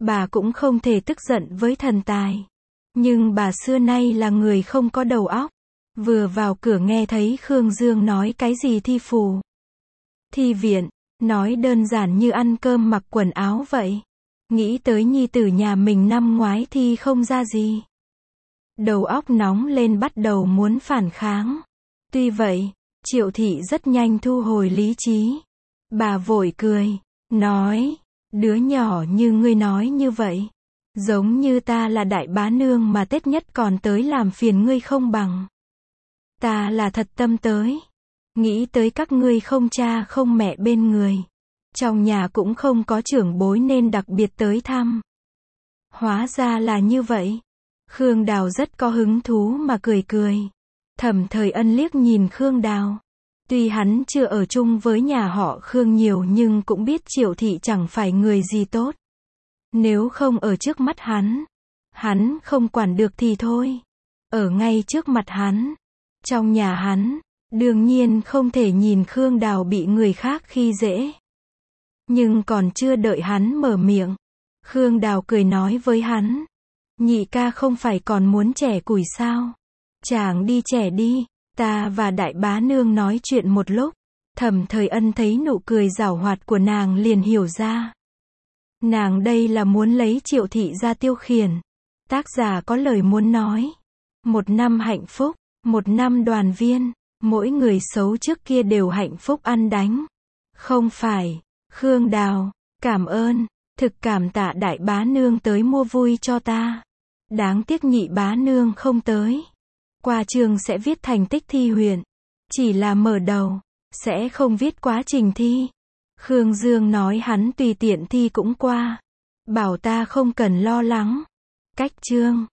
Bà cũng không thể tức giận với thần tài. Nhưng bà xưa nay là người không có đầu óc. Vừa vào cửa nghe thấy Khương Dương nói cái gì thi phù. Thi viện, nói đơn giản như ăn cơm mặc quần áo vậy. Nghĩ tới nhi tử nhà mình năm ngoái thì không ra gì. Đầu óc nóng lên bắt đầu muốn phản kháng. Tuy vậy, Triệu Thị rất nhanh thu hồi lý trí. Bà vội cười, nói, đứa nhỏ như ngươi nói như vậy. Giống như ta là đại bá nương mà Tết nhất còn tới làm phiền ngươi không bằng. Ta là thật tâm tới. Nghĩ tới các ngươi không cha không mẹ bên người. Trong nhà cũng không có trưởng bối nên đặc biệt tới thăm. Hóa ra là như vậy. Khương Đào rất có hứng thú mà cười cười. Thẩm Thời Ân liếc nhìn Khương Đào. Tuy hắn chưa ở chung với nhà họ Khương nhiều nhưng cũng biết Triệu Thị chẳng phải người gì tốt. Nếu không ở trước mắt hắn không quản được thì thôi. Ở ngay trước mặt hắn, trong nhà hắn, đương nhiên không thể nhìn Khương Đào bị người khác khi dễ. Nhưng còn chưa đợi hắn mở miệng, Khương Đào cười nói với hắn. Nhị ca không phải còn muốn chẻ củi sao? Chàng đi chẻ đi, ta và đại bá nương nói chuyện một lúc. Thẩm Thời Ân thấy nụ cười giảo hoạt của nàng liền hiểu ra. Nàng đây là muốn lấy Triệu Thị ra tiêu khiển. Tác giả có lời muốn nói. Một năm hạnh phúc, một năm đoàn viên, mỗi người xấu trước kia đều hạnh phúc ăn đánh. Không phải, Khương Đào, cảm ơn, thực cảm tạ đại bá nương tới mua vui cho ta. Đáng tiếc nhị bá nương không tới. Qua trường sẽ viết thành tích thi huyện. Chỉ là mở đầu, sẽ không viết quá trình thi. Khương Dương nói hắn tùy tiện thi cũng qua. Bảo ta không cần lo lắng. Cách chương